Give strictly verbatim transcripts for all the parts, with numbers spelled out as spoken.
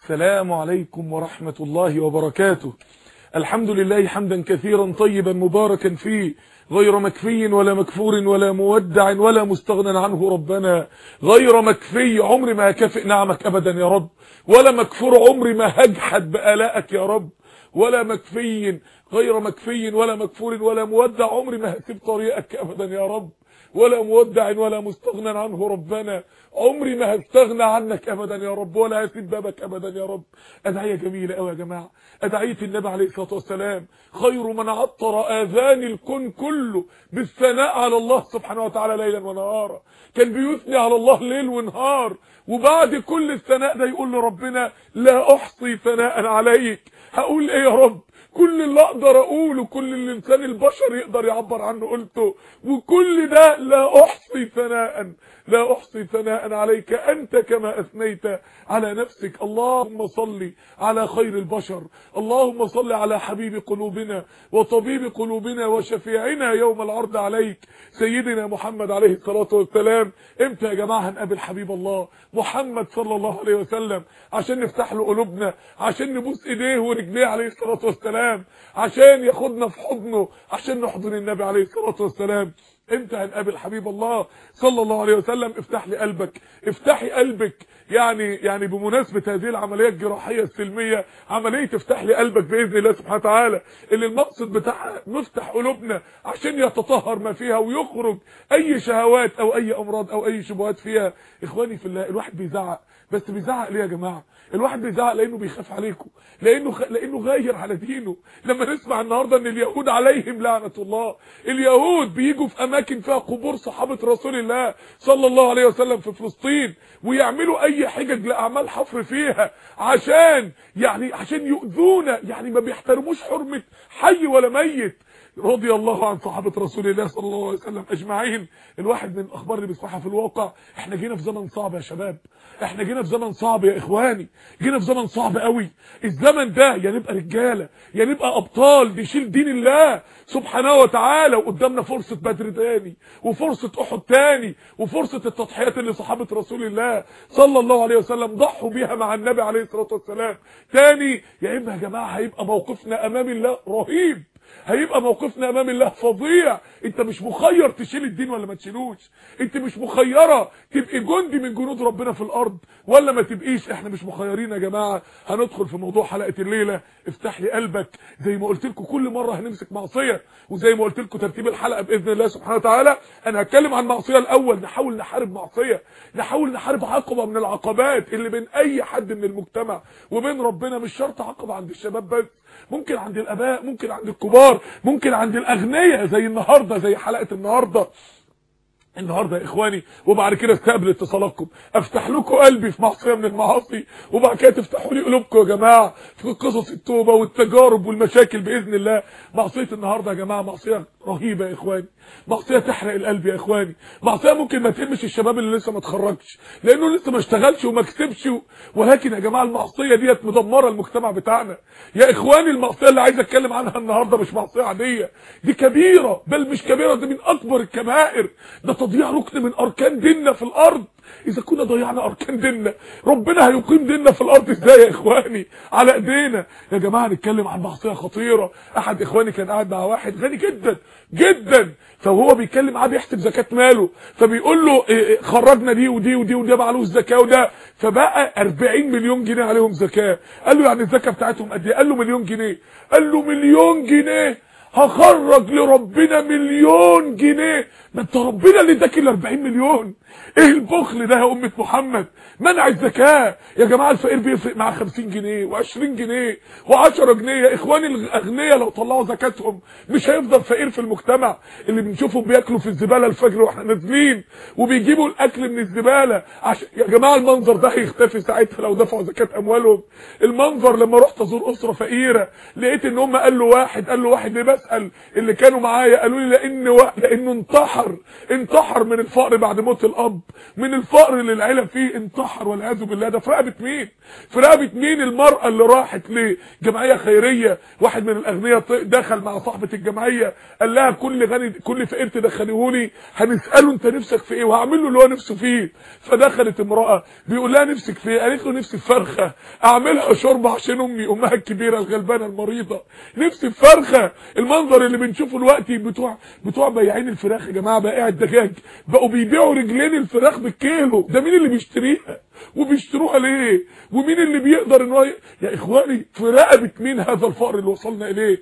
السلام عليكم ورحمة الله وبركاته. الحمد لله حمدا كثيرا طيبا مباركا فيه، غير مكفي ولا مكفور ولا مودع ولا مستغنى عنه ربنا. غير مكفي، عمري ما هكافئ نعمك أبدا يا رب، ولا مكفور، عمري ما هجحد بآلائك يا رب، ولا مكفي، غير مكفي ولا مكفور ولا مودع، عمري ما هسيب طريقك أبدا يا رب، ولا مودع ولا مستغنى عنه ربنا، عمري ما هستغنى عنك ابدا يا رب، ولا هسيب بابك ابدا يا رب. ادعيه جميله قوي يا جماعه، ادعيه النبي عليه الصلاه والسلام، خير من عطر اذان الكون كله بالثناء على الله سبحانه وتعالى ليلا ونهارا. كان بيثني على الله ليل ونهار، وبعد كل الثناء ده يقول لربنا لا احصي ثناء عليك. هقول ايه يا رب؟ كل اللي اقدر اقوله، كل اللي الانسان البشر يقدر يعبر عنه قلته، وكل ده لا احصي ثناء، لا احصي ثناء عليك انت كما اثنيت على نفسك. اللهم صل على خير البشر، اللهم صل على حبيب قلوبنا وطبيب قلوبنا وشفيعنا يوم العرض عليك سيدنا محمد عليه الصلاة والسلام. امتى يا جماعة هنقابل حبيب الله محمد صلى الله عليه وسلم عشان نفتح له قلوبنا، عشان نبوس ايديه ورجليه عليه الصلاة والسلام، عشان ياخدنا في حضنه، عشان نحضن النبي عليه الصلاة والسلام؟ امتى هنقابل حبيب الله صلى الله عليه وسلم؟ افتح لي قلبك، افتحي قلبك. يعني يعني بمناسبة هذه العملية الجراحية السلمية، عملية افتح لي قلبك بإذن الله سبحانه وتعالى، اللي المقصد بتاعها نفتح قلوبنا عشان يتطهر ما فيها ويخرج اي شهوات او اي امراض او اي شبهات فيها. اخواني في الله، الواحد بيزعق، بس بيزعق ليه يا جماعة؟ الواحد بيزعق لانه بيخاف عليكم، لانه خ... لانه غير على دينه. لما نسمع النهارده ان اليهود عليهم لعنة الله، اليهود بيجوا في اماكن فيها قبور صحابة رسول الله صلى الله عليه وسلم في فلسطين، ويعملوا اي حجج لاعمال حفر فيها عشان يعني عشان يؤذونا، يعني ما بيحترموش حرمة حي ولا ميت. رضي الله عن صحابة رسول الله صلى الله عليه وسلم اجمعين. الواحد من الاخبار اللي بيسمعها في الواقع، احنا جينا في زمن صعب يا شباب، احنا جينا في زمن صعب يا اخواني، جينا في زمن صعب قوي. الزمن ده يا نبقى رجاله يا نبقى ابطال نشيل دين الله سبحانه وتعالى، وقدامنا فرصه بدر تاني، وفرصه احد تاني، وفرصه التضحيات اللي صحابه رسول الله صلى الله عليه وسلم ضحوا بيها مع النبي عليه الصلاه والسلام تاني. يا اما يا جماعه هيبقى موقفنا امام الله رهيب، هيبقى موقفنا امام الله فظيع. انت مش مخير تشيل الدين ولا ما تشيلوش، انت مش مخيره تبقي جندي من جنود ربنا في الارض ولا ما تبقيش. احنا مش مخيرين يا جماعه. هندخل في موضوع حلقه الليله، افتح لي قلبك. زي ما قلت لكم كل مره هنمسك معصيه، وزي ما قلت لكم ترتيب الحلقه باذن الله سبحانه وتعالى، انا هتكلم عن معصيه الاول، نحاول نحارب معصيه، نحاول نحارب عقبه من العقبات اللي بين اي حد من المجتمع وبين ربنا. مش شرط عقبه عند الشباب بس، ممكن عند الاباء، ممكن عند الكبار، ممكن عند الاغنياء زي النهارده، زي حلقه النهارده النهارده يا اخواني. وبعد كده استقبل اتصالاتكم، افتح لكم قلبي في معصيه من المعاصي، وبعد كده تفتحوا لي قلوبكم يا جماعه في قصص التوبه والتجارب والمشاكل باذن الله. معصيه النهارده يا جماعه معصيه رهيبه يا اخواني، معصيه تحرق القلب يا اخواني، معصيه ممكن ما تهمش الشباب اللي لسه ما اتخرجش لانه لسه ما اشتغلش وما كسبش، ولكن يا جماعه المعصيه ديت مدمره المجتمع بتاعنا يا اخواني. المعصيه اللي عايز اتكلم عنها النهارده مش معصيه عاديه، دي كبيره، بل مش كبيره، دي من اكبر الكبائر، ده تضييع ركن من اركان ديننا في الارض. اذا كنا ضيعنا اركان ديننا، ربنا هيقيم ديننا في الارض ازاي يا اخواني؟ على ايدينا يا جماعه. نتكلم عن معصيه خطيره. احد اخواني كان قاعد مع واحد غني جدا جدا، فهو بيتكلم معاه بيحسب زكاه ماله، فبيقول له إيه خرجنا دي ودي ودي ودي معلوش زكاه، وده فبقى أربعين مليون جنيه عليهم زكاه. قال له يعني الزكاه بتاعتهم قد ايه؟ قال له مليون جنيه. قال له مليون جنيه؟ هخرج لربنا مليون جنيه؟ ما انت ربنا اللي اداك ال أربعين مليون. ايه البخل ده يا امه محمد؟ منع الزكاه يا جماعه. الفقير بيفرق معاه خمسين جنيه وعشرين جنيه وعشرة جنيه. يا اخواني الاغنياء لو طلعوا زكاتهم مش هيفضل فقير في المجتمع. اللي بنشوفهم بياكلوا في الزباله الفجر واحنا نازلين، وبيجيبوا الاكل من الزباله عشان يا جماعه المنظر ده هيختفي ساعتها لو دفعوا زكاه اموالهم. المنظر لما رحت ازور اسره فقيره لقيت ان هم قال له واحد قال له واحد ليه بس؟ بسال اللي كانوا معايا قالوا لي لان و... لانه انتحر انتحر من الفقر بعد موت الاب، من الفقر اللي العيله فيه انتحر والعياذ بالله. ده في رقبه مين؟ في رقبه مين المراه اللي راحت لجمعيه خيريه؟ واحد من الاغنياء دخل مع صاحبه الجمعيه قال لها كل غني كل فقير تدخليهولي هنساله انت نفسك في ايه وهعمل له اللي هو نفسه فيه. فدخلت امراه بيقول لها نفسك في ايه؟ قالت له نفسي في فرخه اعملها شوربه عشان امي امها الكبيره الغلبانه المريضه، نفسي في فرخه. المنظر اللي بنشوفه دلوقتي بتوع بتوع بياعين الفراخ يا جماعه، بائع الدجاج بقوا بيبيعوا رجلين الفراخ بالكيلو. ده مين اللي بيشتريها وبيشتروها ليه؟ ومين اللي بيقدر ان هو ي... يا اخواني في رقبه مين هذا الفقر اللي وصلنا اليه؟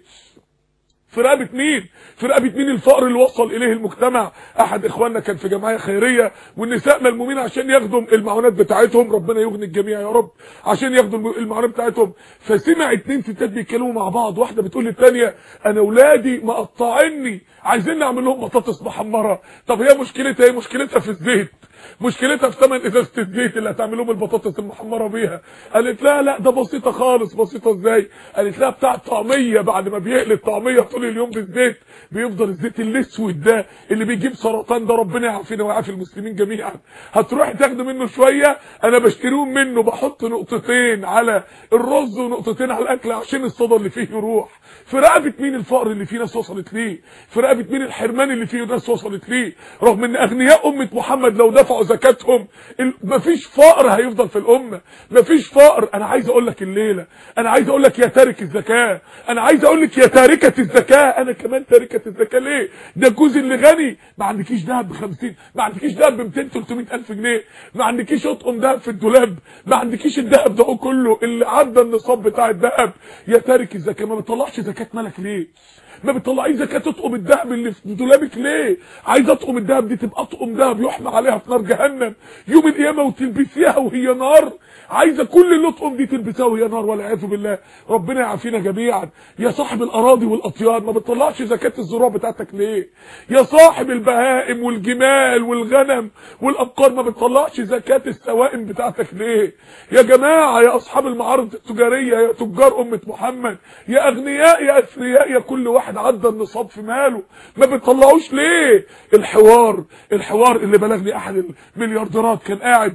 في رقبه مين؟ في رقبه مين الفقر اللي وصل اليه المجتمع؟ احد اخواننا كان في جمعيه خيريه والنساء ملمومين عشان ياخدوا المعونات بتاعتهم، ربنا يغني الجميع يا رب، عشان ياخدوا المعونات بتاعتهم. فسمع اتنين ستات بيتكلموا مع بعض، واحده بتقول للثانيه انا اولادي مقطعيني عايزين نعمل لهم بطاطس محمره. طب هي مشكلتها ايه؟ مشكلتها في الزيت، مشكلتها في ثمن ازازه الزيت اللي هتعمل لهم البطاطس المحمره بيها. قالت لها لا ده بسيطه خالص. بسيطه ازاي؟ قالت لها بتاع الطعميه بعد ما بيقلي الطعميه طول اليوم بالزيت بيفضل الزيت الاسود ده اللي بيجيب سرطان، ده ربنا يعافينا ويعافي المسلمين جميعا. هتروحي تاخدي منه شويه، انا بشتريهم منه بحط نقطتين على الرز ونقطتين على الاكل عشان الصدى اللي فيه يروح. في رقبه مين الفقر اللي فيه ناس وصلت ليه؟ في رقبه مين الحرمان اللي فيه ناس وصلت ليه؟ رغم ان اغنياء امه محمد لو دفعوا زكاتهم مفيش فقر هيفضل في الامه، مفيش فقر. انا عايز اقول لك الليله، انا عايز اقول لك يا تارك الزكاه، انا عايز اقول لك يا تاركه الزكاه، انا كمان تاركه الزكاه. ليه؟ ده الجوز اللي غني ما عندكيش دهب ب خمسين، ما عندكيش دهب ب مئتين ثلاثمئة الف جنيه، ما عندكيش اطقم دهب في الدولاب، ما عندكيش الدهب ده كله اللي عدى النصاب بتاع الدهب. يا تارك الزكاه ما بتطلعش زكاه مالك ليه؟ ما بتطلعيش زكاه تطقم الذهب اللي في دولابك ليه؟ عايزه اطقم الذهب دي تبقى اطقم ذهب يحمى عليها في نار جهنم يوم القيامه وتلبسيها وهي نار. عايزه كل الاطقم دي تلبسها وهي نار والعياذ بالله، ربنا يعافينا جميعا. يا صاحب الاراضي والاطيان ما بتطلعش زكاه الزروع بتاعتك ليه؟ يا صاحب البهائم والجمال والغنم والابقار ما بتطلعش زكاه السوائم بتاعتك ليه؟ يا جماعه يا اصحاب المعارض التجاريه، يا تجار امه محمد، يا اغنياء يا اثرياء، يا كل واحد عدى النصاب في ماله ما بتطلعوش ليه؟ الحوار الحوار اللي بلغني احد المليارديرات كان قاعد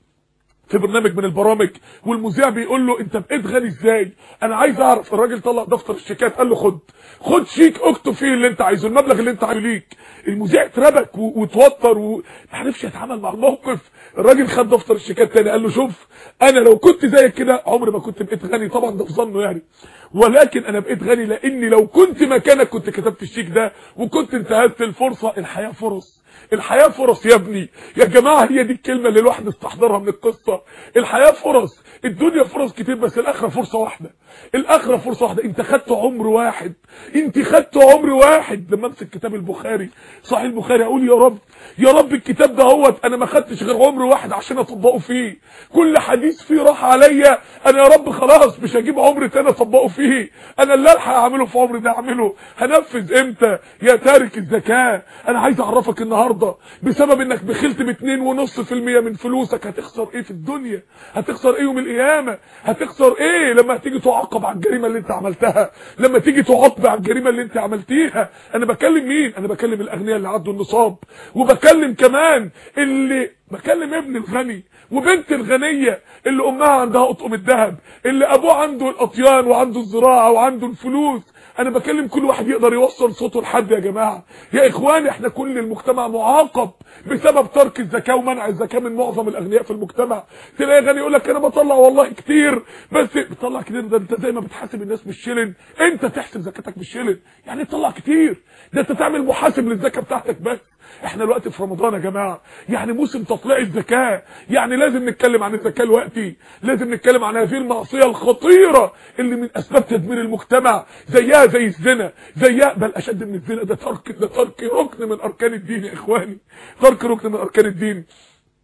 في برنامج من البرامج والمذيع بيقول له انت بقيت غني ازاي؟ انا عايز اعرف. الراجل طلع دفتر الشيكات قال له خد خد شيك اكتب فيه اللي انت عايزه، المبلغ اللي انت عايزه ليك. المذيع اتربك واتوتر وما عرفش يتعامل مع الموقف. الراجل خد دفتر الشيكات تاني قال له شوف انا لو كنت زيك كده عمري ما كنت بقيت غني، طبعا ده في ظنه يعني، ولكن انا بقيت غني لاني لو كنت مكانك كنت كتبت الشيك ده وكنت انتهزت الفرصه. الحياه فرص، الحياه فرص يا ابني. يا جماعه هي دي الكلمه اللي الواحد استحضرها من القصه. الحياه فرص، الدنيا فرص كتير بس الاخره فرصه واحده، الاخره فرصه واحده. انت خدت عمر واحد، انت خدت عمر واحد. لما امسك كتاب البخاري صحيح البخاري اقول يا رب يا رب الكتاب ده هوت انا ما خدتش غير عمر واحد عشان اطبقه فيه، كل حديث فيه راح عليا انا يا رب خلاص مش هجيب عمر تاني اطبقه فيه، انا اللي الحق اعمله في عمري ده اعمله. هنفذ امتى يا تارك الزكاه؟ انا عايز اعرفك النهارده بسبب انك بخلت ب اتنين ونص في المية من فلوسك هتخسر ايه في الدنيا، هتخسر ايه يوم القيامه، هتخسر ايه لما تيجي تعاقب على الجريمه اللي انت عملتها، لما تيجي تعاقب على الجريمه اللي انت عملتيها. انا بكلم مين؟ انا بكلم الاغنياء اللي عدوا النصاب، وبكلم كمان اللي بكلم ابن الغني وبنت الغنيه اللي امها عندها اطقم الذهب، اللي ابوه عنده الاطيان وعنده الزراعه وعنده الفلوس. انا بكلم كل واحد يقدر يوصل صوته لحد. يا جماعه يا اخواني احنا كل المجتمع معاقب بسبب ترك الزكاه ومنع الزكاه من معظم الاغنياء في المجتمع. تلاقي غني يقول لك انا بطلع والله كتير، بس بتطلع كتير ده انت زي ما بتحاسب الناس بالشلن انت تحسب زكاتك بالشلن، يعني تطلع كتير ده انت تعمل محاسب للزكاه بتاعتك بس. احنا دلوقتي في رمضان يا جماعه، يعني موسم تطليع الزكاه، يعني لازم نتكلم عن الزكاه دلوقتي، لازم نتكلم عن هذه المعصيه الخطيره اللي من اسباب تدمير المجتمع، زيها زي الزنا، زيها بل اشد من الزنا، ده ترك ده ترك ركن من اركان الدين يا اخواني، ترك ركن من اركان الدين.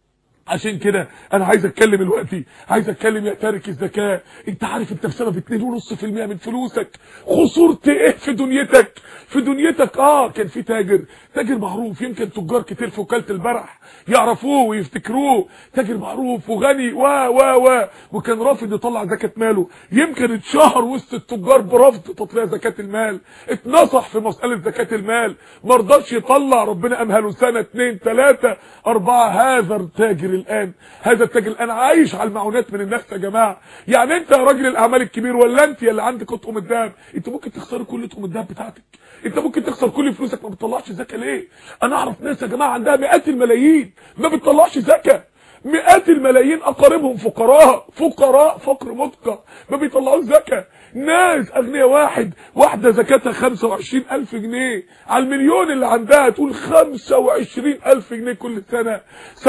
عشان كده انا عايز اتكلم دلوقتي، عايز اتكلم يا تارك الزكاه. انت عارف انت بسبب اتنين ونص في المية من فلوسك خسرت ايه في دنيتك؟ في دنيتك اه كان في تاجر تاجر معروف، يمكن تجار كتير في وكاله البرح يعرفوه ويفتكروه، تاجر معروف وغني و و و وكان رافض يطلع زكاه ماله، يمكن اتشهر وسط التجار برفض تطلع زكاه المال، اتنصح في مساله زكاه المال ما رضاش يطلع، ربنا امهله سنه اتنين تلاته اربعه. هذا التاجر الان هذا التاجر الان عايش على المعونات من الناس يا جماعه. يعني انت يا راجل الاعمال الكبير ولا انت اللي عندك اطقم الذهب، انت ممكن تخسر كل اطقم الذهب بتاعتك، انت ممكن تخسر كل فلوسك ما بتطلعش زكاه. ليه؟ انا اعرف ناس يا جماعه عندها مئات الملايين ما بتطلعش زكاه، مئات الملايين اقاربهم فقراء فقراء فقر مدقع ما بيطلعوش زكاه. ناس اغنياء واحد واحده زكاتها خمسة وعشرين الف جنيه على المليون اللي عندها، تقول خمسة وعشرين الف جنيه كل سنه.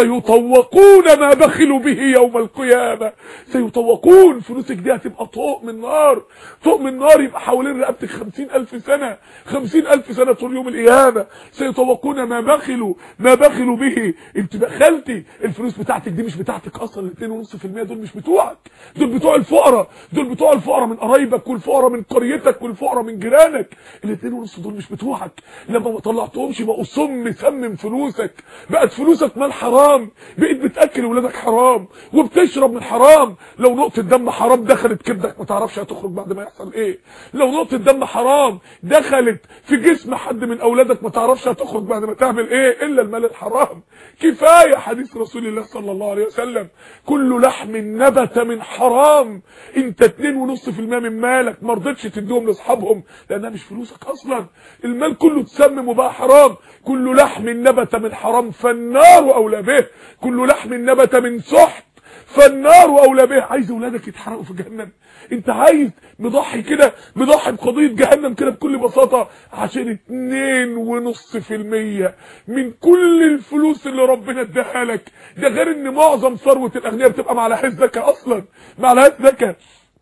سيطوقون ما بخلوا به يوم القيامه، سيطوقون. فلوسك دي هتبقى طوق من نار، طوق من نار يبقى حوالين رقبتك خمسين الف سنه، خمسين الف سنه طول يوم القيامه. سيطوقون ما بخلوا ما بخلوا به. انت بخلتي الفلوس بتاعتك دي مش بتاعتك اصلا، ال اتنين ونص في المية دول مش بتوعك، دول بتوع الفقراء، دول بتوع الفقراء من قرايبك والفقراء من قريتك والفقراء من جيرانك. ال اتنين ونص دول مش بتوعك، لما ما طلعتهمش بقوا سم سمم فلوسك، بقت فلوسك مال حرام، بقيت بتاكل ولادك حرام وبتشرب من حرام. لو نقطه دم حرام دخلت كبدك ما تعرفش هتخرج بعد ما يحصل ايه، لو نقطه دم حرام دخلت في جسم حد من اولادك ما تعرفش هتخرج بعد ما تعمل ايه الا المال الحرام. كفايه حديث رسول الله صلى الله عليه وسلم، كل لحم نبت من حرام. انت اتنين ونص في المية من مالك ما رضيتش تديهم لاصحابهم لانها مش فلوسك اصلا، المال كله اتسمم وبقى حرام. كل لحم نبت من حرام فالنار اولى به، كل لحم نبت من سحت فالنار اولى به. عايز اولادك يتحرقوا في جهنم؟ انت عايز مضحي كده، مضحي بقضيه جهنم كده بكل بساطه عشان اتنين ونص في المية من كل الفلوس اللي ربنا اداها لك؟ ده غير ان معظم ثروه الاغنياء بتبقى ما عليهاش زكاه اصلا، ما عليهاش زكاه.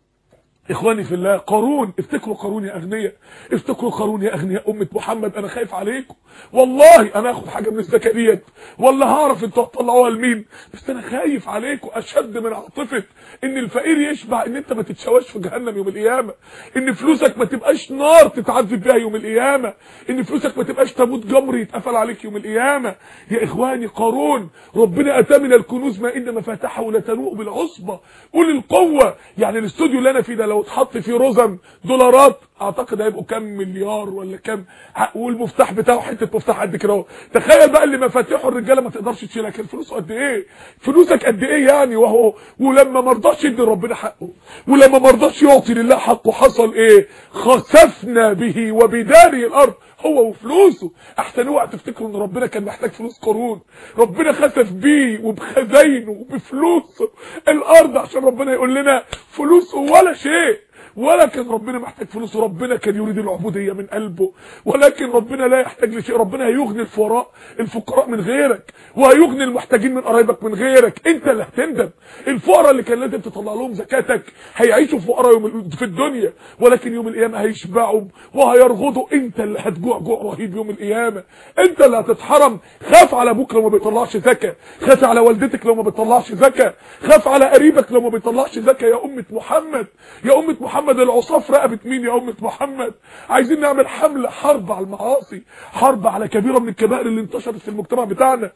اخواني في الله، قارون، افتكروا قارون يا اغنياء، افتكروا قارون يا اغنياء امه محمد. انا خايف عليكم والله، انا هاخد حاجه من الزكاه ديت والله هعرف انتوا هتطلعوها لمين، بس انا خايف عليكم اشد من عاطفه ان الفقير يشبع، ان انت ما تتشواش في جهنم يوم القيامه، ان فلوسك ما تبقاش نار تتعذب بيها يوم القيامه، ان فلوسك ما تبقاش تابوت جمر يتقفل عليك يوم القيامه. يا اخواني قارون ربنا اتى من الكنوز ما ان مفاتحه لتنوء بالعصبه اولي القوه. يعني الاستوديو اللي انا فيه ده لو اتحط فيه رزم دولارات اعتقد هيبقوا كام مليار ولا كام، والمفتاح بتاعه حته مفتاح قد كده اهو. تخيل بقى اللي مفاتيحه الرجاله ما تقدرش تشيلها، كان فلوسه قد ايه، فلوسك قد ايه يعني. وهو ولما ما رضاش يدي ربنا حقه، ولما ما رضاش يعطي لله حقه، حصل ايه؟ خسفنا به وبداره الارض، هو وفلوسه. احسن اوعى تفتكروا ان ربنا كان محتاج فلوس قارون، ربنا خسف بيه وبخزاينه وبفلوسه الارض عشان ربنا يقول لنا فلوسه ولا شيء، ولا كان ربنا محتاج فلوس، ربنا كان يريد العبوديه من قلبه، ولكن ربنا لا يحتاج لشيء. ربنا هيغني الفقراء الفقراء من غيرك، وهيغني المحتاجين من قرايبك من غيرك، انت اللي هتندم. الفقراء اللي كان لازم تطلع لهم زكاتك هيعيشوا فقراء يوم في الدنيا، ولكن يوم القيامه هيشبعوا وهيرغضوا، انت اللي هتجوع جوع رهيب يوم القيامه، انت اللي هتتحرم. خاف على ابوك لو ما بيطلعش زكاه، خاف على والدتك لو ما بتطلعش زكاه، خاف على قريبك لو ما بيطلعش زكاه. يا امه محمد، يا امه محمد، العصاه في رقبه مين يا امه محمد؟ عايزين نعمل حمله حرب على المعاصي، حرب على كبيره من الكبائر اللي انتشرت في المجتمع بتاعنا.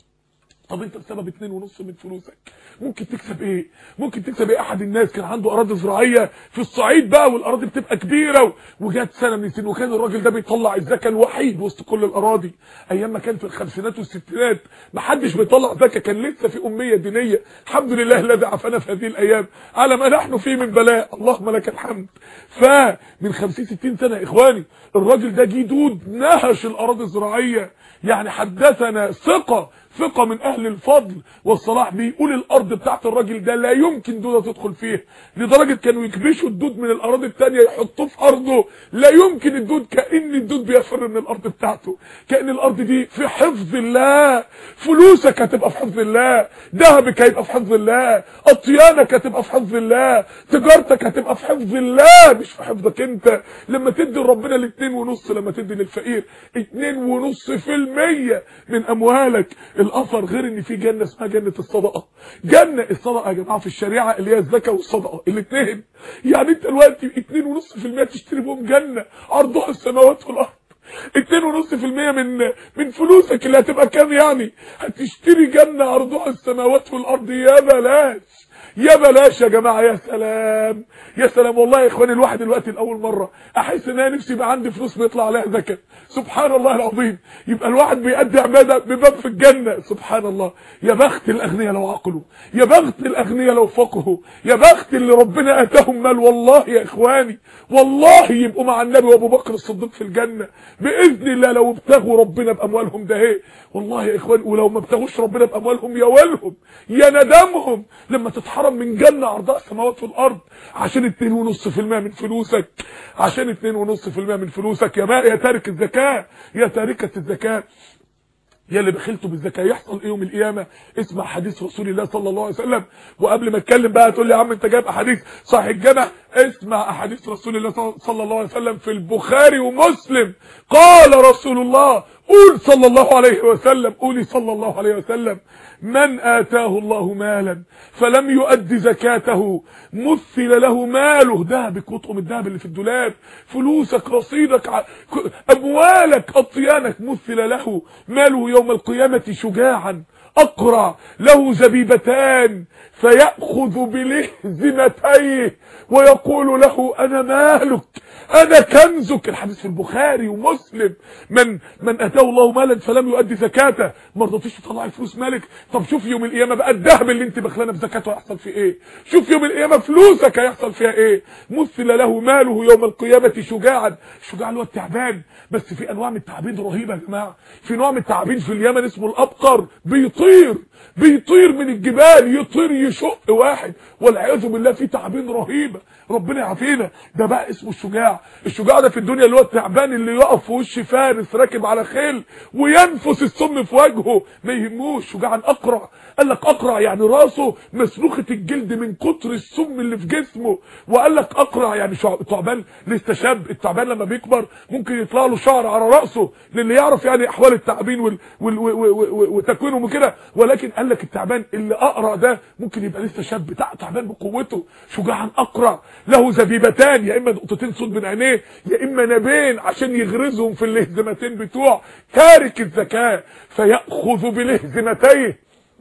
طب انت بسبب اتنين ونص من فلوسك ممكن تكسب ايه؟ ممكن تكسب ايه؟ احد الناس كان عنده اراضي زراعيه في الصعيد بقى، والاراضي بتبقى كبيره، وجات سنه من السنين وكان الراجل ده بيطلع الزكاه الوحيد وسط كل الاراضي. ايام ما كان في الخمسينات والستينات ما حدش بيطلع زكاه، كان لسه في اميه دينيه. الحمد لله الذي عافانا في هذه الايام على ما نحن فيه من بلاء، اللهم لك الحمد. فمن خمسين ستين سنه يا اخواني الراجل ده جه دود نهش الاراضي الزراعيه. يعني حدثنا ثقه ثقة من اهل الفضل والصلاح بيقول الارض بتاعت الراجل ده لا يمكن دودة تدخل فيها، لدرجة كانوا يكبشوا الدود من الاراضي التانية يحطوه في ارضه، لا يمكن الدود، كأن الدود بيفر من الارض بتاعته، كأن الارض دي في حفظ الله. فلوسك هتبقى في حفظ الله، ذهبك هيبقى في حفظ الله، اطيانك هتبقى في حفظ الله، تجارتك هتبقى في حفظ الله مش في حفظك انت. لما تدي لربنا الاتنين ونص، لما تدي للفقير اتنين ونص في المية من اموالك، الاثر غير ان في جنه اسمها جنه الصدقه. جنه الصدقه يا جماعه في الشريعه اللي هي الزكاه والصدقه الاثنين. يعني انت دلوقتي اتنين ونص في المية تشتري بهم جنه عرضها السماوات والارض. اتنين ونص في المية من من فلوسك اللي هتبقى كام يعني؟ هتشتري جنه عرضها السماوات والارض. يا بلاش يا بلاش يا جماعه. يا سلام يا سلام والله يا اخواني. الواحد دلوقتي لاول مره احس ان انا نفسي يبقى عندي فلوس بيطلع عليها زكاه. سبحان الله العظيم. يبقى الواحد بيأدي عباده بباب في الجنه. سبحان الله. يا بخت الاغنياء لو عقلوا، يا بخت الاغنياء لو فقهوا، يا بخت اللي ربنا اتاهم مال. والله يا اخواني والله يبقوا مع النبي وابو بكر الصديق في الجنه باذن الله لو ابتغوا ربنا باموالهم. ده ايه والله يا اخواني. ولو ما ابتغوش ربنا باموالهم يا ويلهم يا ندمهم لما تتحرم من جنه عرضها السماوات والارض عشان اتنين ونص في المية من فلوسك. عشان اتنين ونص في المية من فلوسك. يا بقى يا تارك الزكاه، يا تاركه الزكاه، يا اللي بخلتوا بالزكاه. يحصل ايه يوم القيامه؟ اسمع حديث رسول الله صلى الله عليه وسلم. وقبل ما اتكلم بقى تقول لي يا عم انت جايب احاديث صحيح الجامع. اسمع احاديث رسول الله صلى الله عليه وسلم في البخاري ومسلم. قال رسول الله، قول صلى الله عليه وسلم، قولي صلى الله عليه وسلم: من آتاه الله مالا فلم يؤد زكاته مثل له ماله. دهبك وطقم الدهب اللي في الدولاب، فلوسك، رصيدك، اموالك، اطيانك، مثل له ماله يوم القيامة شجاعا اقرع له زبيبتان فيأخذ بلهزمتيه ويقول له انا مالك انا كنزك. الحديث في البخاري ومسلم. من من اتاه الله مالا فلم يؤدي زكاته. ما رضيتيش تطلعي فلوس مالك؟ طب شوف يوم القيامه بقى الذهب اللي انت بخلانه بزكاته هيحصل فيه ايه. شوف يوم القيامه فلوسك هيحصل فيها ايه. مثل له ماله يوم القيامه شجاعا. الشجاع اللي هو التعبان. بس في انواع من التعابين رهيبه يا جماعه. في نوع من التعابين في اليمن اسمه الابقر، بيطير بيطير من الجبال، يطير يشق واحد والعياذ بالله. في تعابين رهيبه ربنا يعافينا. ده بقى اسمه الشجاع. الشجاع ده في الدنيا اللي هو التعبان اللي يقف في وش فارس راكب على خيل وينفس السم في وجهه ما يهموش. شجاعا اقرع. قال لك اقرع يعني راسه مسلوخه الجلد من كتر السم اللي في جسمه. وقال لك اقرع يعني تعبان لسه شاب. التعبان لما بيكبر ممكن يطلع له شعر على راسه للي يعرف يعني احوال التعابين وال... وال... وتكوينهم وكده. ولكن قال لك التعبان اللي اقرع ده ممكن يبقى لسه شاب تعبان بقوته. شجاعا اقرع له زبيبتان، يا اما نقطتين صوت من عينيه يا اما نابين عشان يغرزهم في اللهزمتين بتوع تارك الزكاه فيأخذ بلهزمتيه.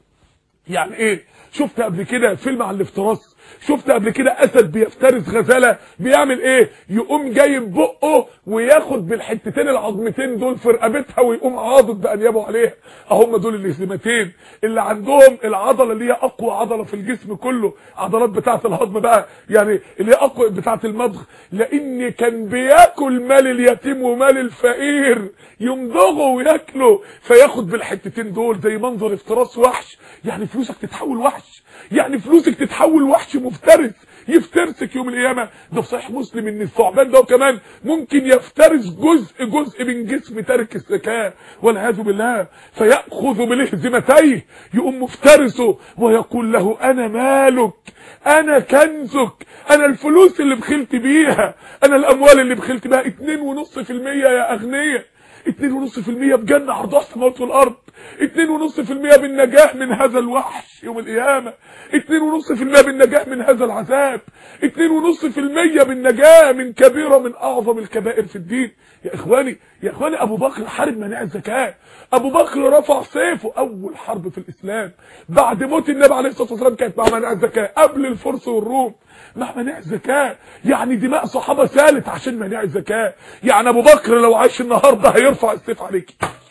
يعني ايه؟ شفت قبل كده فيلم عن الافتراس؟ شفت قبل كده اسد بيفترس غزاله بيعمل ايه؟ يقوم جايب بقه وياخد بالحتتين العظمتين دول في رقبتها ويقوم عاضد بانيابه عليها. اهم دول الهزمتين اللي عندهم العضله اللي هي اقوى عضله في الجسم كله، عضلات بتاعه الهضم بقى، يعني اللي هي اقوى بتاعه المضغ. لان كان بياكل مال اليتيم ومال الفقير، يمضغه وياكله فياخد بالحتتين دول. زي منظر افتراس وحش. يعني فلوسك تتحول وحش، يعني فلوسك تتحول وحش مفترس يفترسك يوم القيامه. ده في صحيح مسلم ان الثعبان ده كمان ممكن يفترس جزء جزء من جسم تارك الزكاه والعياذ بالله. فياخذ بلهزمتيه، يقوم مفترسه ويقول له انا مالك انا كنزك، انا الفلوس اللي بخلت بيها، انا الاموال اللي بخلت بيها. اتنين ونص في المية يا اغنياء، اتنين ونص في المية بجنة عرضها السماوات والارض، اتنين ونص في المية بالنجاة من هذا الوحش يوم القيامة، اتنين ونص في المية بالنجاة من هذا العذاب، اتنين ونص في المية بالنجاة من كبيرة من اعظم الكبائر في الدين. يا اخواني يا اخواني ابو بكر حارب مناع الزكاة. ابو بكر رفع سيفه. اول حرب في الاسلام بعد موت النبي عليه الصلاة والسلام كانت مع مناع الزكاة، قبل الفرس والروم مع مناع الزكاة. يعني دماء صحابة سالت عشان مناع الزكاة. يعني ابو بكر لو عايش النهارده هيرفع السيف عليك.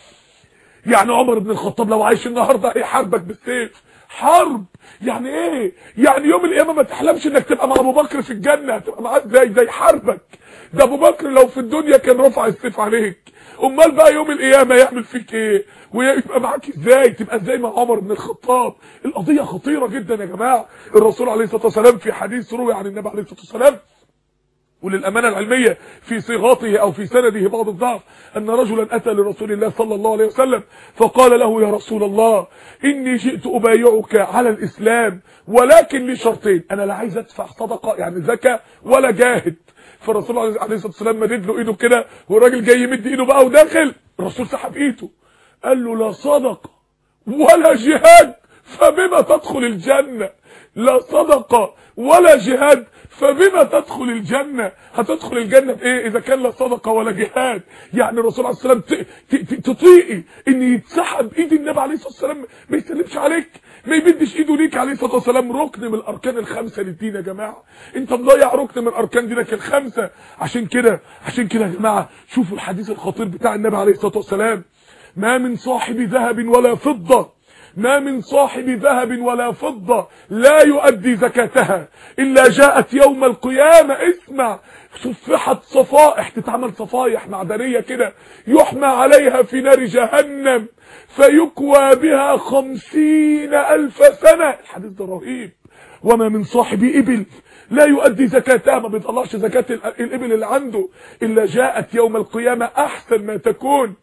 يعني عمر بن الخطاب لو عايش النهارده هيحاربك بالسيف. حرب. يعني ايه؟ يعني يوم القيامه ما تحلمش انك تبقى مع ابو بكر في الجنه، هتبقى معاه ازاي؟ زي حربك. ده ابو بكر لو في الدنيا كان رفع السيف عليك، امال بقى يوم القيامه يعمل فيك ايه؟ ويبقى معاك ازاي؟ تبقى ازاي مع عمر بن الخطاب؟ القضيه خطيره جدا يا جماعه. الرسول عليه الصلاه والسلام في حديث روي عن النبي عليه الصلاه والسلام، وللأمانة العلمية في صيغاته أو في سنده بعض الضعف، أن رجلا أتى لرسول الله صلى الله عليه وسلم فقال له يا رسول الله إني جئت أبايعك على الإسلام ولكن لي شرطين، أنا لا عايز أدفع صدقة يعني زكاة ولا جاهد. فالرسول عليه الصلاة والسلام مدد له إيده كده والراجل جاي يمد إيده بقى وداخل، الرسول سحب إيده قال له لا صدقة ولا جهاد فبما تدخل الجنة. لا صدقة ولا جهاد فبما تدخل الجنة. هتدخل الجنة بايه اذا كان لا صدقة ولا جهاد؟ يعني الرسول عليه الصلاة والسلام تطيقي ان يتسحب ايد النبي عليه الصلاة والسلام ما يسلمش عليك، ما يمدش ايده ليك عليه الصلاة والسلام؟ ركن من الاركان الخمسة للدين يا جماعة، انت مضيع ركن من اركان دينك الخمسة. عشان كده عشان كده يا جماعة شوفوا الحديث الخطير بتاع النبي عليه الصلاة والسلام: ما من صاحب ذهب ولا فضة ما من صاحب ذهب ولا فضة لا يؤدي زكاتها إلا جاءت يوم القيامة، اسمع، صفحت صفائح، تتعمل صفائح معدنية كده، يحمى عليها في نار جهنم فيكوى بها خمسين ألف سنة. الحديث ده رهيب. وما من صاحب إبل لا يؤدي زكاتها، ما بيطلعش زكاة الإبل اللي عنده، إلا جاءت يوم القيامة أحسن ما تكون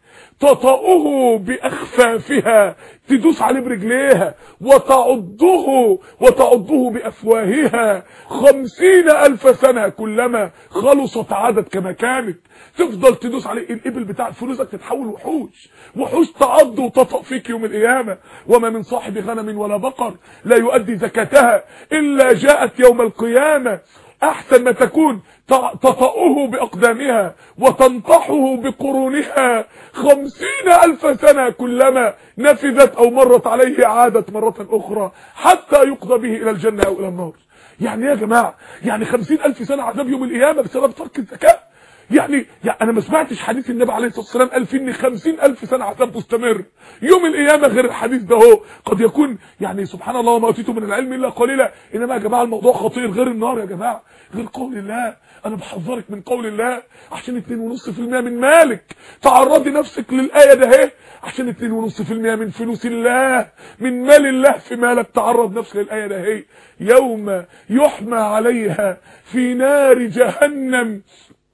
تطأه بأخفافها، تدوس عليه برجليها، وتعضه وتعضه بأفواهها خمسين ألف سنة، كلما خلصت عادت كما كانت. تفضل تدوس عليه. الإبل بتاع فلوسك تتحول وحوش، وحوش تعض وتطأ فيك يوم القيامة. وما من صاحب غنم ولا بقر لا يؤدي زكاتها إلا جاءت يوم القيامة أحسن ما تكون تطأه بأقدامها وتنطحه بقرونها خمسين ألف سنة، كلما نفذت أو مرت عليه عادت مرة أخرى حتى يقضى به إلى الجنة أو إلى النار. يعني يا جماعة يعني خمسين ألف سنة عذاب يوم القيامة بسبب ترك الزكاة. يعني يعني انا ما سمعتش حديث النبي عليه الصلاه والسلام قال فيه ان خمسين ألف سنه عذاب مستمر يوم القيامه غير الحديث ده. هو قد يكون يعني سبحان الله وما اوتيتم من العلم الا قليلا، انما يا جماعه الموضوع خطير. غير النار يا جماعه، غير قول الله. انا بحذرك من قول الله عشان اتنين ونص في المية من مالك. تعرضي نفسك للايه ده اهي عشان اتنين ونص في المية من فلوس الله، من مال الله في مالك. تعرض نفسك للايه ده اهي: يوم يحمى عليها في نار جهنم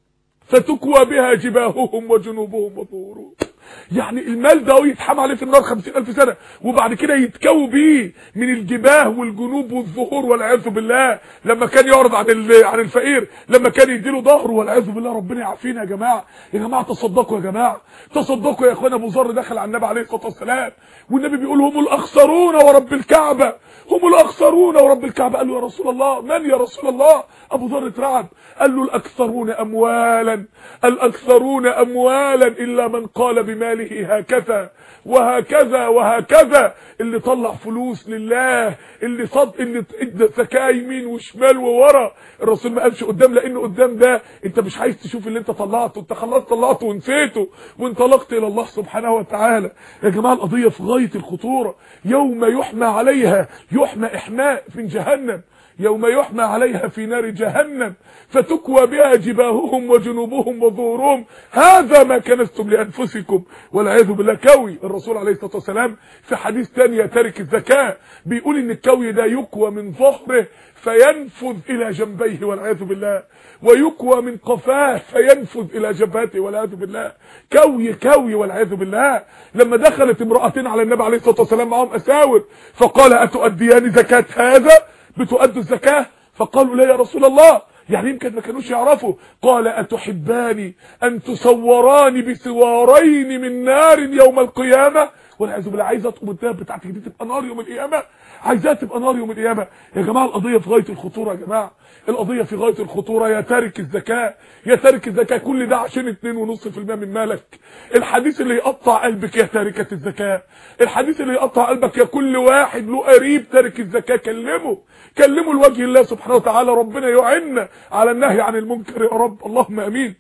فتكوى بها جباههم وجنوبهم وظهورهم. يعني المال ده يتحمى عليه في النار خمسين ألف سنة، وبعد كده يتكوى بيه من الجباه والجنوب والظهور والعياذ بالله. لما كان يعرض عن عن الفقير، لما كان يديله ظهره والعياذ بالله. ربنا يعافينا يا جماعه. يا جماعه تصدقوا يا جماعه، تصدقوا يا اخوانا. ابو ذر دخل على النبي عليه الصلاه والسلام والنبي بيقول: هم الاخسرون ورب الكعبه، هم الاخسرون ورب الكعبه. قال له: يا رسول الله، من يا رسول الله؟ ابو ذر اترعب، قال له: الاكثرون اموالا، الاكثرون اموالا الا من قال بماله هكذا وهكذا وهكذا. اللي طلع فلوس لله، اللي صد اللي ادى زكاه يمين وشمال وورا. الرسول ما قالش قدام، لانه قدام ده انت مش عايز تشوف اللي انت طلعته، انت خلاص طلعته ونسيته وانطلقت الى الله سبحانه وتعالى. يا جماعه القضيه في غايه الخطوره. يوم يحمى عليها، يحمى احماء من جهنم، يوم يحمى عليها في نار جهنم فتكوى بها جباههم وجنوبهم وظهورهم، هذا ما كنزتم لانفسكم والعياذ بالله. كوي. الرسول عليه الصلاه والسلام في حديث ثاني تارك الزكاه بيقول ان الكوي ده يكوى من ظهره فينفذ الى جنبيه والعياذ بالله، ويكوى من قفاه فينفذ الى جبهته والعياذ بالله. كوي كوي والعياذ بالله. لما دخلت امرأتين على النبي عليه الصلاه والسلام معهم اساور، فقال: اتؤديان زكاه هذا؟ بتؤدوا الزكاه؟ فقالوا: لا يا رسول الله. يعني يمكن ما كانوش يعرفوا. قال: اتحبان ان تصوران بسوارين من نار يوم القيامه؟ والعياذ بالله. عايزه تقوم الدهب بتاعتك دي تبقى نار يوم القيامه؟ عايزاها تبقى نار يوم القيامه؟ يا جماعه القضيه في غايه الخطوره. يا جماعه القضيه في غايه الخطوره. يا تارك الزكاه، يا تارك الزكاه، كل ده عشان اتنين ونص في المية من مالك. الحديث اللي يقطع قلبك يا تاركه الزكاه، الحديث اللي يقطع قلبك يا كل واحد له قريب تارك الزكاه. كلمه كلمه لوجه الله سبحانه وتعالى. ربنا يعيننا على النهي عن المنكر يا رب، اللهم امين،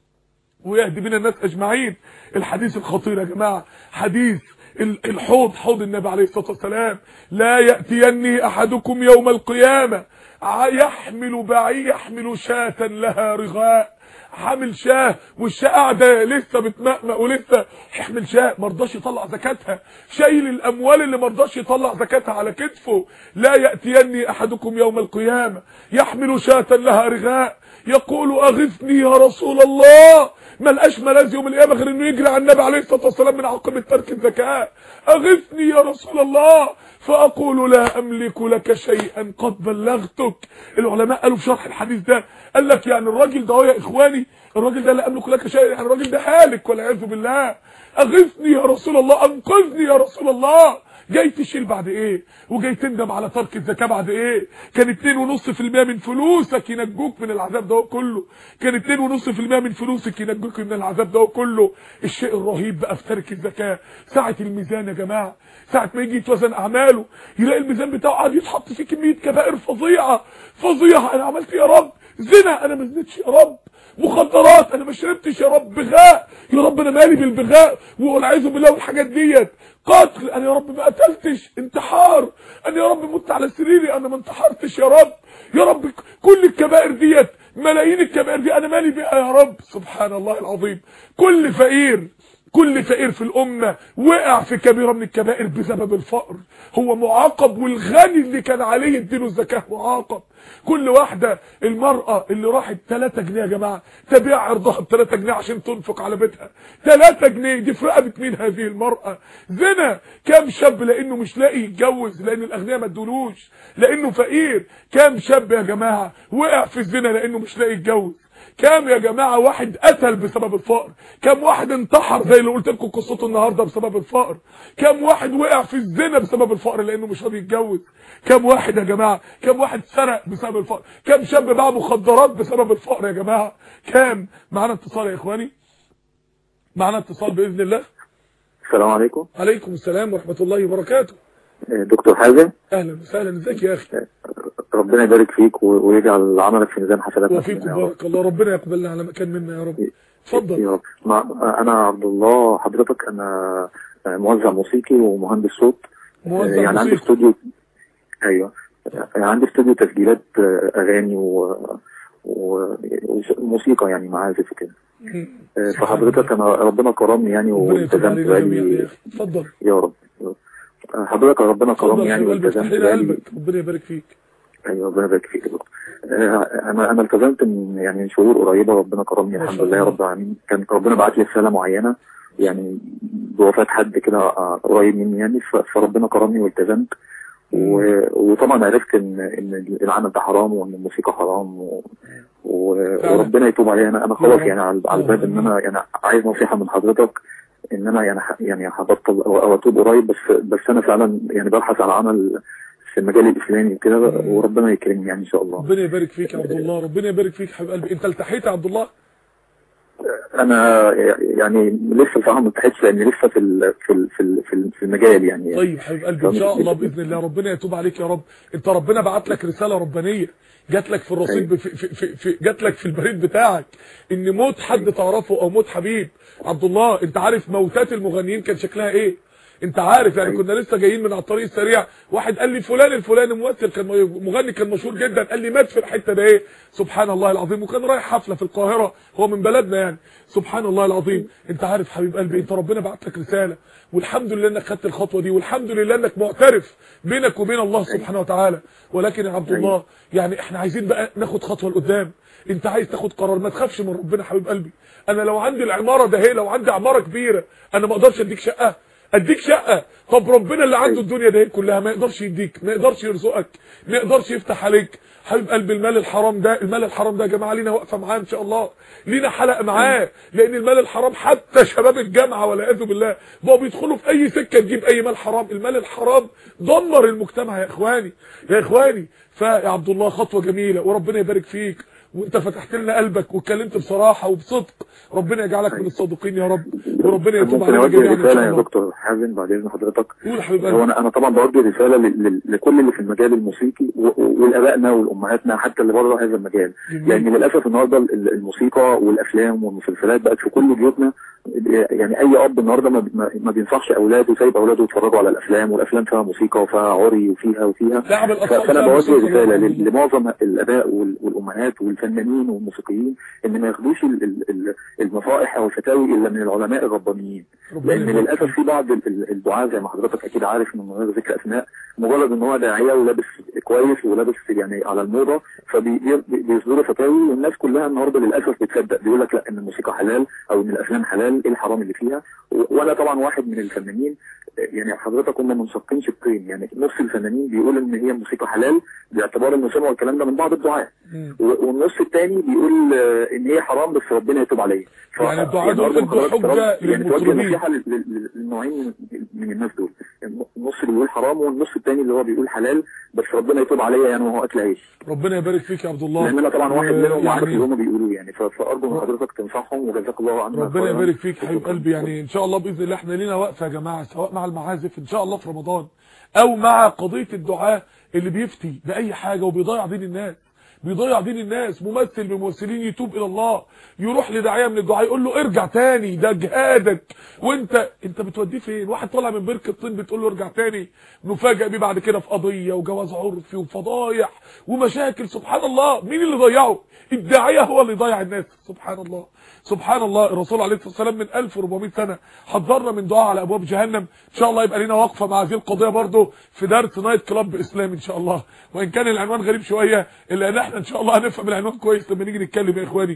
ويهدي بنا الناس اجمعين. الحديث الخطير يا جماعه حديث الحوض، حوض النبي عليه الصلاه والسلام: لا ياتيني احدكم يوم القيامه يحمل بعير، يحمل شاة لها رغاء. حامل شاه والشاه قاعده لسه بتمقمق ولسه يحمل شاه ما رضاش يطلع زكاتها، شايل الاموال اللي ما رضاش يطلع زكاتها على كتفه. لا ياتيني احدكم يوم القيامه يحمل شاة لها رغاء يقول: اغثني يا رسول الله. ما لقاش ملاذ يوم القيامه غير انه يجري على النبي عليه الصلاه والسلام من عاقبه ترك الزكاه. اغثني يا رسول الله، فاقول: لا املك لك شيئا قد بلغتك. العلماء قالوا في شرح الحديث ده، قال لك يعني الراجل ده يا اخواني، الراجل ده لا املك لك شيئا، يعني الراجل ده هالك والعياذ بالله. اغثني يا رسول الله، انقذني يا رسول الله. جاي تشيل بعد ايه؟ وجاي تندم على ترك الزكاه بعد ايه؟ كان اتنين ونص في المية من فلوسك ينجوك من العذاب ده كله، كان اتنين ونص في المية من فلوسك ينجوك من العذاب ده كله. الشيء الرهيب بقى في ترك الزكاه ساعه الميزان يا جماعه، ساعه ما يجي يتوزن اعماله يلاقي الميزان بتاعه قاعد يتحط فيه كميه كبائر فظيعه فظيعه. انا عملت يا رب زنا، انا ما زنتش يا رب، مخدرات انا ما شربتش يا رب، بغاء يا رب انا مالي بالبغاء والعياذ بالله والحاجات ديت، قتل انا يا رب ما قتلتش، انتحار انا يا رب مت على سريري انا ما انتحرتش يا رب، يا رب كل الكبائر ديت ملايين الكبائر دي انا مالي بيها يا رب. سبحان الله العظيم. كل فقير كل فقير في الأمة وقع في كبيرة من الكبائر بسبب الفقر، هو معاقب، والغني اللي كان عليه يديله الزكاة معاقب. كل واحدة، المرأة اللي راحت تلاتة جنيه يا جماعة تبيع عرضها ب تلاتة جنيه عشان تنفق على بيتها، تلاتة جنيه دي في رقبة مين هذه المرأة؟ زنا. كام شاب لانه مش لاقي يتجوز لان الاغنياء ما ادولوش لانه فقير، كام شاب يا جماعة وقع في الزنا لانه مش لاقي يتجوز، كام يا جماعه واحد قتل بسبب الفقر، كام واحد انتحر زي اللي قلت لكم قصته النهارده بسبب الفقر، كام واحد وقع في الزنا بسبب الفقر لانه مش راضي يتجوز، كام واحد يا جماعه كام واحد سرق بسبب الفقر، كام شاب باع مخدرات بسبب الفقر يا جماعه، كام. معانا اتصال يا اخواني، معانا اتصال باذن الله. السلام عليكم. عليكم السلام ورحمه الله وبركاته. دكتور حازم، اهلا وسهلا، ازيك يا اخي؟ ربنا يبارك فيك ويجعل عملك في ميزان حسناتنا. وفيك بارك الله، ربنا يقبلنا على مكان منا يا رب. اتفضل يا رب. انا عبد الله، حضرتك انا موزع موسيقي ومهندس صوت، موزع يعني عندي استوديو. ايوه يعني عندي استوديو تسجيلات اغاني و... وموسيقى يعني معازف كده. فحضرتك انا ربنا كرمني يعني والتزمت بقالي. اتفضل يا رب. حضرتك ربنا كرمني يعني والتزمت بقالي. ربنا يبارك فيك. ايوه ربنا يبارك فيك يا دكتور. انا انا التزمت من يعني من شهور قريبه، ربنا كرمني الحمد لله يا رب العالمين. كان ربنا بعت لي رساله معينه يعني بوفاه حد كده قريب مني يعني، فربنا كرمني والتزمت. وطبعا عرفت ان ان العمل ده حرام وان الموسيقى حرام و... و... وربنا يتوب عليا. انا انا خلاص يعني على الباب ان انا يعني عايز نصيحه من حضرتك ان انا يعني يعني هبطل او اتوب قريب، بس بس انا فعلا يعني ببحث على عمل في المجال الاسلامي وكده، وربنا يكرمني يعني ان شاء الله. ربنا يبارك فيك يا عبد الله، ربنا يبارك فيك حبيب قلبي. انت التحيت يا عبد الله؟ انا يعني لسه بصراحه ما التحيتش لان لسه في ال في ال في ال في المجال يعني. طيب حبيب قلبي ان شاء الله باذن الله ربنا يتوب عليك يا رب. انت ربنا بعت لك رساله ربانيه جات لك في الرصيد، في, في, في, في جات لك في البريد بتاعك ان موت حد تعرفه او موت حبيب. عبد الله انت عارف موتات المغنيين كان شكلها ايه؟ انت عارف يعني كنا لسه جايين من على الطريق السريع، واحد قال لي فلان الفلاني ممثل كان مغني كان مشهور جدا، قال لي مات في الحته ده ايه؟ سبحان الله العظيم. وكان رايح حفله في القاهره، هو من بلدنا يعني. سبحان الله العظيم. انت عارف حبيب قلبي انت ربنا بعت لك رساله، والحمد لله انك خدت الخطوه دي، والحمد لله انك معترف بينك وبين الله سبحانه وتعالى. ولكن يا عبد الله يعني احنا عايزين بقى ناخد خطوه لقدام. انت عايز تاخد قرار، ما تخافش من ربنا حبيب قلبي. انا لو عندي العماره ده هي، لو عندي عماره كبيره انا ما اقدرش اديك شقه، اديك شقه. طب ربنا اللي عنده الدنيا ده كلها ما يقدرش يديك، ما يقدرش يرزقك، ما يقدرش يفتح عليك حبيب قلبي. المال الحرام ده، المال الحرام ده يا جماعه لينا وقفه معاه ان شاء الله، لينا حلقه معاه، لان المال الحرام حتى شباب الجامعه والعياذ بالله بقوا بيدخلوا في اي سكه تجيب اي مال حرام. المال الحرام دمر المجتمع يا اخواني يا اخواني. فيا عبد الله خطوه جميله وربنا يبارك فيك، وانت فتحت لنا قلبك واتكلمت بصراحه وبصدق. ربنا يجعلك من الصادقين يا رب، وربنا يتوب علينا جميعا ان شاء الله. يا دكتور حازم بعد اذن حضرتك، قول حبيبي. هو انا انا طبعا بوجه رساله لكل اللي في المجال الموسيقي والابائنا والامهاتنا حتى اللي بره هذا المجال، لان للاسف النهارده الموسيقى والافلام والمسلسلات بقت في كل بيوتنا. يعني اي اب النهارده ما, ما بينصحش اولاده، سايب اولاده يتفرجوا على الافلام، والافلام فيها موسيقى وفيها عري وفيها وفيها فانا بوجه رساله لمعظم الاباء والامهات والفنانين والموسيقيين ان ما ياخدوش النصائح او الفتاوي الا من العلماء الربانيين، لان للاسف في بعض الدعاة زي ما حضرتك اكيد عارف من غير ذكر اسماء، مجرد ان هو داعيه ولابس كويس ولابس يعني على الموضه فبيصدروا فتاوي، والناس كلها النهارده للاسف بتصدق، بيقول لك لا ان الموسيقى حلال او ان الافلام حلال، ايه الحرام اللي فيها؟ وانا طبعا واحد من الفنانين يعني حضرتك هم منشقين شقين، يعني نص الفنانين بيقول ان هي موسيقى حلال باعتبار انه سمعوا الكلام ده من بعض الدعاة، والنص الثاني بيقول ان هي حرام بس ربنا يتوب عليه. يعني الدعاة دول ادوا حجه يعني توجه للمطربين نصيحه للنوعين من الناس دول، النص اللي بيقول حرام والنص الثاني اللي هو بيقول حلال بس ربنا يتوب عليا يعني وهو اكل عيش. ربنا يبارك فيك يا عبد الله، لان انا طبعا واحد منهم وعارف يعني اللي هم بيقولوه يعني، فارجو من حضرتك تنصحهم وجزاك الله عننا. ربنا يبارك فيك حبيب قلبي. يعني ان شاء الله باذن الله احنا لينا وقفه يا جماعه، سواء مع المعازف ان شاء الله في رمضان او مع قضيه الدعاء اللي بيفتي باي حاجه وبيضيع دين الناس، بيضيع دين الناس. ممثل بممثلين يتوب الى الله، يروح لداعيه من الدعاء يقول له ارجع تاني، ده جهادك وانت انت بتوديه فين؟ واحد طالع من بركه الطين بتقول له ارجع تاني، نفاجئ بيه بعد كده في قضيه وجواز عرفي وفضايح ومشاكل. سبحان الله، مين اللي ضيعه؟ الداعيه هو اللي ضيع الناس. سبحان الله سبحان الله. الرسول عليه الصلاه والسلام من ألف وأربعمائة سنه حذرنا من دعاء على ابواب جهنم. ان شاء الله يبقى لنا وقفه مع هذه القضيه برضه في درس نايت كلاب باسلام ان شاء الله، وان كان العنوان غريب شويه الا ان احنا ان شاء الله هنفهم العنوان كويس لما نيجي نتكلم يا اخواني.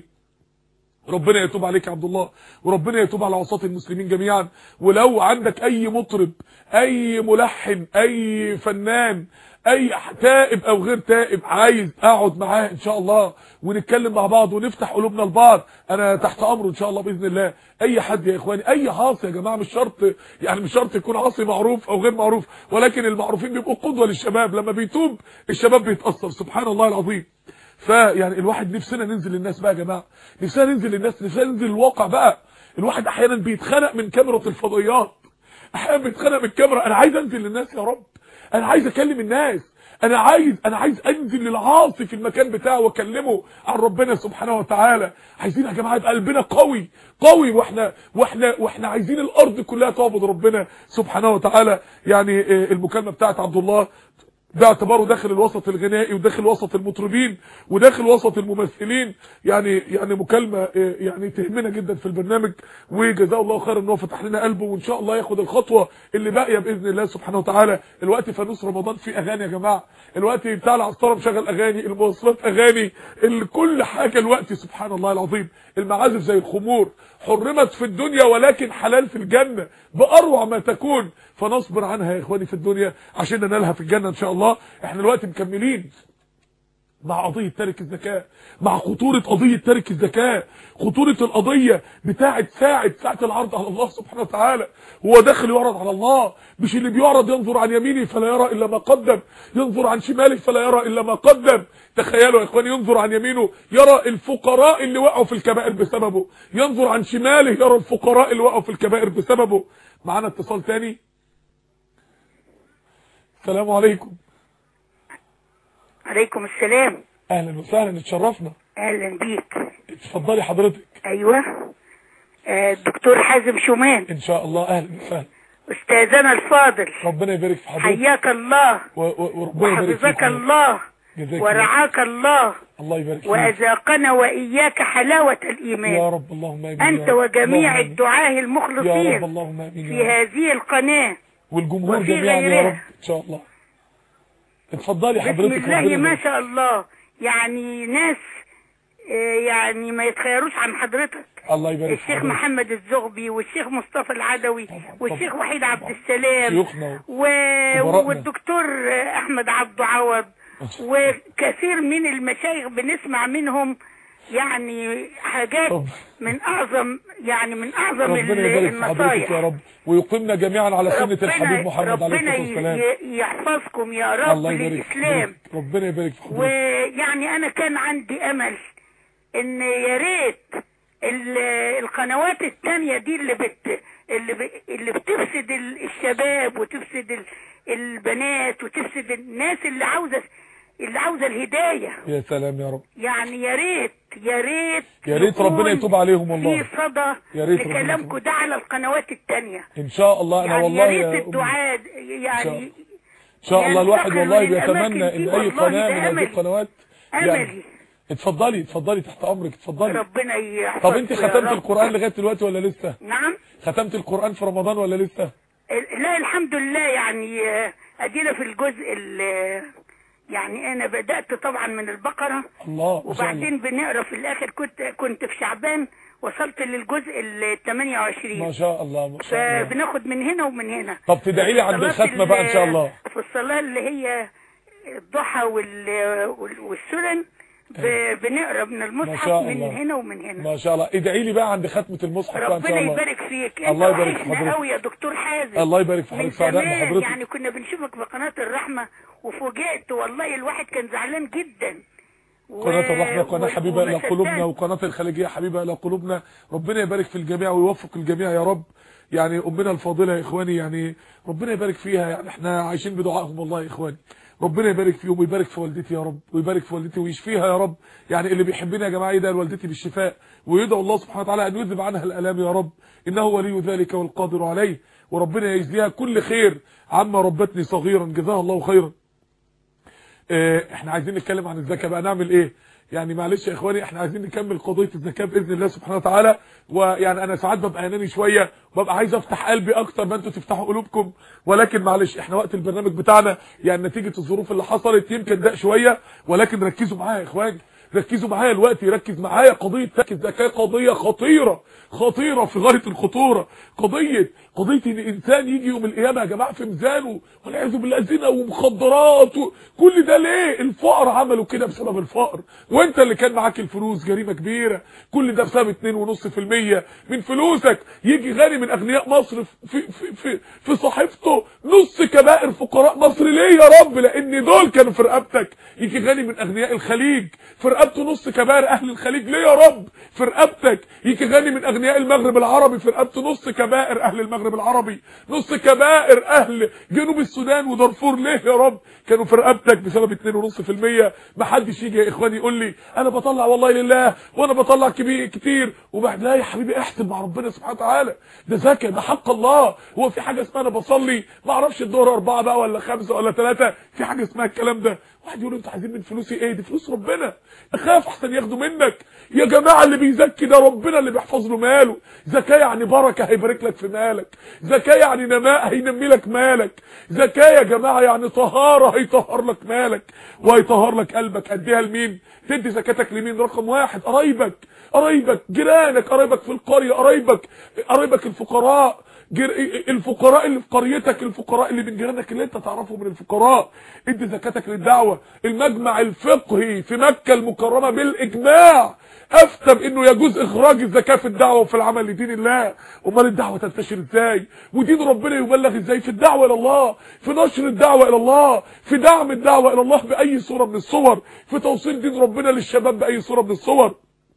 ربنا يتوب عليك يا عبد الله، وربنا يتوب على عصاة المسلمين جميعا. ولو عندك اي مطرب، اي ملحن، اي فنان، اي تائب او غير تائب عايز اقعد معاه ان شاء الله ونتكلم مع بعض ونفتح قلوبنا لبعض، انا تحت امره ان شاء الله باذن الله. اي حد يا اخواني، اي عاصي يا جماعه، مش شرط يعني مش شرط يكون عاصي معروف او غير معروف، ولكن المعروفين بيبقوا قدوه للشباب. لما بيتوب الشباب بيتاثر. سبحان الله العظيم. فيعني الواحد نفسنا ننزل للناس بقى يا جماعه، نفسنا ننزل للناس، نفسنا ننزل الواقع بقى. الواحد احيانا بيتخنق من كاميرا الفضائيات، احيانا بيتخنق من الكاميرا. انا عايز انزل للناس يا رب، انا عايز اكلم الناس، انا عايز انا عايز انزل للعاصي في المكان بتاعه واكلمه عن ربنا سبحانه وتعالى. عايزين يا جماعه يبقى قلبنا قوي قوي، واحنا واحنا واحنا عايزين الارض كلها تعبد ربنا سبحانه وتعالى. يعني المكالمه بتاعت عبد الله باعتباره داخل الوسط الغنائي وداخل وسط المطربين وداخل وسط الممثلين، يعني يعني مكالمه يعني تهمنا جدا في البرنامج، وجزاه الله خير ان هو فتح لنا قلبه، وان شاء الله ياخد الخطوه اللي باقيه باذن الله سبحانه وتعالى. الوقت فانوس رمضان في اغاني يا جماعه، الوقت بتاع العصاره مشغل اغاني، المواصلات اغاني، كل حاجه الوقت. سبحان الله العظيم. المعازف زي الخمور حرمت في الدنيا ولكن حلال في الجنه باروع ما تكون، فنصبر عنها يا اخواني في الدنيا عشان ننالها في الجنه ان شاء الله. احنا دلوقتي مكملين مع قضيه ترك الزكاه، مع خطوره قضيه ترك الزكاه، خطوره القضيه بتاعه ساعه ساعه العرض على الله سبحانه وتعالى. هو داخل يعرض على الله، مش اللي بيعرض ينظر عن يمينه فلا يرى الا ما قدم، ينظر عن شماله فلا يرى الا ما قدم. تخيلوا يا اخواني، ينظر عن يمينه يرى الفقراء اللي وقعوا في الكبائر بسببه، ينظر عن شماله يرى الفقراء اللي وقعوا في الكبائر بسببه. معانا اتصال تاني. السلام عليكم. عليكم السلام. اهلا وسهلا، اتشرفنا. اهلا بيك. اتفضلي حضرتك. ايوه الدكتور حازم شومان. ان شاء الله. اهلا وسهلا استاذنا الفاضل. ربنا يبارك في حضرتك. حياك الله وربنا يبارك فيك وحفظك الله ورعاك الله. الله يبارك فيك. واذاقنا واياك حلاوه الايمان يا رب. اللهم امين. انت وجميع الدعاة المخلصين يا رب. اللهم امين. في هذه القناه والجمهور جميعا يا رب ان شاء الله. اتفضلي حضرتك. بسم الله ما شاء الله. يعني ناس يعني ما يتخيروش عن حضرتك. الله يبارك فيك. الشيخ محمد الزغبي والشيخ مصطفى العدوي والشيخ وحيد عبد السلام شيوخنا و... والدكتور احمد عبد عوض وكثير من المشايخ بنسمع منهم يعني حاجات من اعظم يعني من اعظم النصايح. يا رب ويقيمنا جميعا على سنة الحبيب محمد عليه الصلاة والسلام. ربنا يحفظكم يا رب للإسلام. ربنا يبارك في حضرتك. ويعني انا كان عندي امل ان يا ريت القنوات التانية دي اللي بت اللي ب... اللي بتفسد الشباب وتفسد البنات وتفسد الناس اللي عاوزه اللي عاوزه الهدايه. يا سلام يا رب. يعني يا ريت يا ريت يا ريت ربنا يتوب عليهم والله. في صدى لكلامكم ده على القنوات التانية ان شاء الله. انا يعني والله يا ريت الدعاء يعني ان شاء الله الواحد والله بيتمنى ان اي قناه من هذه القنوات املي يعني. اتفضلي اتفضلي تحت امرك اتفضلي. ربنا يحفظك. طب انت ختمت القرآن لغايه دلوقتي ولا لسه؟ نعم. ختمت القرآن في رمضان ولا لسه؟ لا الحمد لله. يعني ادينا في الجزء يعني انا بدأت طبعا من البقرة، الله، وبعدين بنقرا في الاخر، كنت كنت في شعبان وصلت للجزء ال ثمانية وعشرين. ما شاء الله ما شاء الله. فبناخد من هنا ومن هنا. طب تدعي لي عند الختمه بقى ان شاء الله. في الصلاه اللي هي الضحى والسنن بنقرا من المصحف من هنا ومن هنا. ما شاء الله. ادعي لي بقى عند ختمه المصحف بقى ان شاء الله. ربنا يبارك فيك. الله يبارك في حضرتك قوي يا دكتور حازم. الله يبارك في حضرتك. سعداء بحضرتك. يعني كنا بنشوفك في قناه الرحمه وفوجئت والله، الواحد كان زعلان جدا. قناة الرحمة قناة حبيبة إلى قلوبنا، وقناة الخليجية حبيبة إلى قلوبنا. ربنا يبارك في الجميع ويوفق الجميع يا رب. يعني أمنا الفاضلة يا إخواني، يعني ربنا يبارك فيها، يعني إحنا عايشين بدعائهم والله يا إخواني. ربنا يبارك فيهم ويبارك في والدتي يا رب، ويبارك في والدتي ويشفيها يا رب. يعني اللي بيحبنا يا جماعة يدعي لوالدتي بالشفاء، ويدعو الله سبحانه وتعالى أن يذهب عنها الآلام يا رب، إنه ولي ذلك والقادر عليه. وربنا يجزيها كل خير عما ربتني صغيرا، جزاها الله خيرا. احنا عايزين نتكلم عن الزكاة بقى، نعمل ايه؟ يعني معلش يا اخواني، احنا عايزين نكمل قضية الزكاة باذن الله سبحانه وتعالى. ويعني انا ساعات ببقى اناني شوية، وببقى عايز افتح قلبي اكتر ما انتوا تفتحوا قلوبكم، ولكن معلش احنا وقت البرنامج بتاعنا يعني نتيجة الظروف اللي حصلت يمكن ضاق شوية، ولكن ركزوا معايا يا اخواني، ركزوا معايا الوقت، ركز معايا. قضية الزكاة قضية خطيرة خطيرة في غاية الخطورة. قضية قضية ان انسان يجي يوم القيامة يا جماعة في ميزانه والعياذ بالله زنا ومخدرات، كل ده ليه؟ الفقر عملوا كده بسبب الفقر، وانت اللي كان معاك الفلوس جريمة كبيرة. كل ده بسبب اتنين ونص في المية من فلوسك. يجي غني من اغنياء مصر في في في في صحيفته نص كبائر فقراء مصر. ليه يا رب؟ لان دول كانوا في رقبتك. يجي غني من اغنياء الخليج في رقبته نص كبائر اهل الخليج. ليه يا رب؟ في رقبتك. يجي غني من اغنياء المغرب العربي في رقبته نص كبائر اهل المغرب العربي، نص كبائر اهل جنوب السودان ودارفور. ليه يا رب؟ كانوا في رقبتك بسبب اتنين ونص في المية. محدش يجي يا اخواني يقول لي انا بطلع والله لله وانا بطلع كبير كتير وبعد. لا يا حبيبي، احسب مع ربنا سبحانه وتعالى، ده زكاه، ده حق الله. هو في حاجه اسمها انا بصلي ما اعرفش الظهر اربعه بقى ولا خمسه ولا ثلاثه؟ في حاجه اسمها الكلام ده؟ واحد يقول انتوا عايزين من فلوسي ايه؟ دي فلوس ربنا، اخاف احسن ياخدوا منك. يا جماعه اللي بيزكي ده ربنا اللي بيحفظ له ماله. زكاه يعني بركه هيبارك لك في مالك، زكاه يعني نماء هينمي لك مالك، زكاه يا جماعه يعني طهاره هيطهر لك مالك وهيطهر لك قلبك. اديها لمين؟ تدي زكاتك لمين؟ رقم واحد قرايبك، قرايبك جيرانك، قرايبك في القريه، قرايبك قرايبك الفقراء، الفقراء اللي في قريتك، الفقراء اللي من جيرانك اللي انت تعرفهم من الفقراء. ادي زكاتك للدعوه. المجمع الفقهي في مكه المكرمه بالاجماع افتى بانه يجوز اخراج الزكاه في الدعوه وفي العمل لدين الله. امال الدعوه تنتشر ازاي؟ ودين ربنا يبلغ ازاي؟ في الدعوه الى الله، في نشر الدعوه الى الله، في دعم الدعوه الى الله باي صوره من الصور، في توصيل دين ربنا للشباب باي صوره من الصور.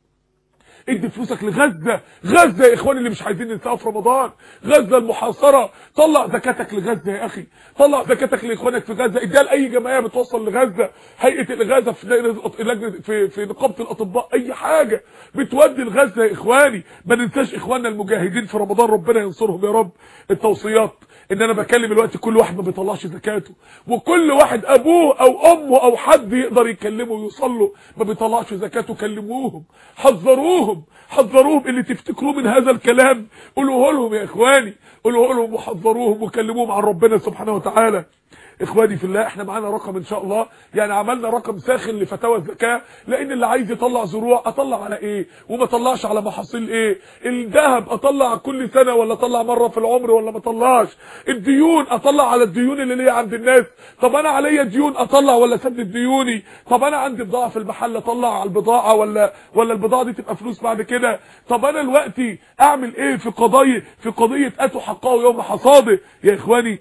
ادي فلوسك لغزة، غزة يا اخواني اللي مش عايزين ننساها في رمضان، غزة المحاصرة. طلع زكاتك لغزة يا اخي، طلع زكاتك لاخوانك في غزة، اديها لاي جمعيه بتوصل لغزة، هيئه الاغاثه في لجنه في في نقابه الاطباء، اي حاجه بتودي لغزة يا اخواني. ما ننساش اخواننا المجاهدين في رمضان، ربنا ينصرهم يا رب. التوصيات ان انا بكلم الوقت كل واحد ما بيطلعش زكاته، وكل واحد ابوه او امه او حد يقدر يكلمه ويوصل له ما بيطلعش زكاته، كلموهم، حذروهم، حذروهم. اللي تفتكروه من هذا الكلام قولوه لهم يا اخواني، قولوه لهم وحذروهم وكلموهم عن ربنا سبحانه وتعالى. اخواني في الله، احنا معانا رقم ان شاء الله، يعني عملنا رقم ساخن لفتاوى الزكاه، لان اللي عايز يطلع زروع اطلع على ايه وما اطلعش على محاصيل ايه؟ الذهب اطلع كل سنه ولا اطلع مره في العمر ولا ما اطلعش؟ الديون اطلع على الديون اللي ليا عند الناس، طب انا عليا ديون اطلع ولا اسدد ديوني؟ طب انا عندي بضاعه في المحل اطلع على البضاعه ولا ولا البضاعه دي تبقى فلوس بعد كده؟ طب انا دلوقتي اعمل ايه في قضيه في قضيه اتوا حقه يوم حصاده؟ يا اخواني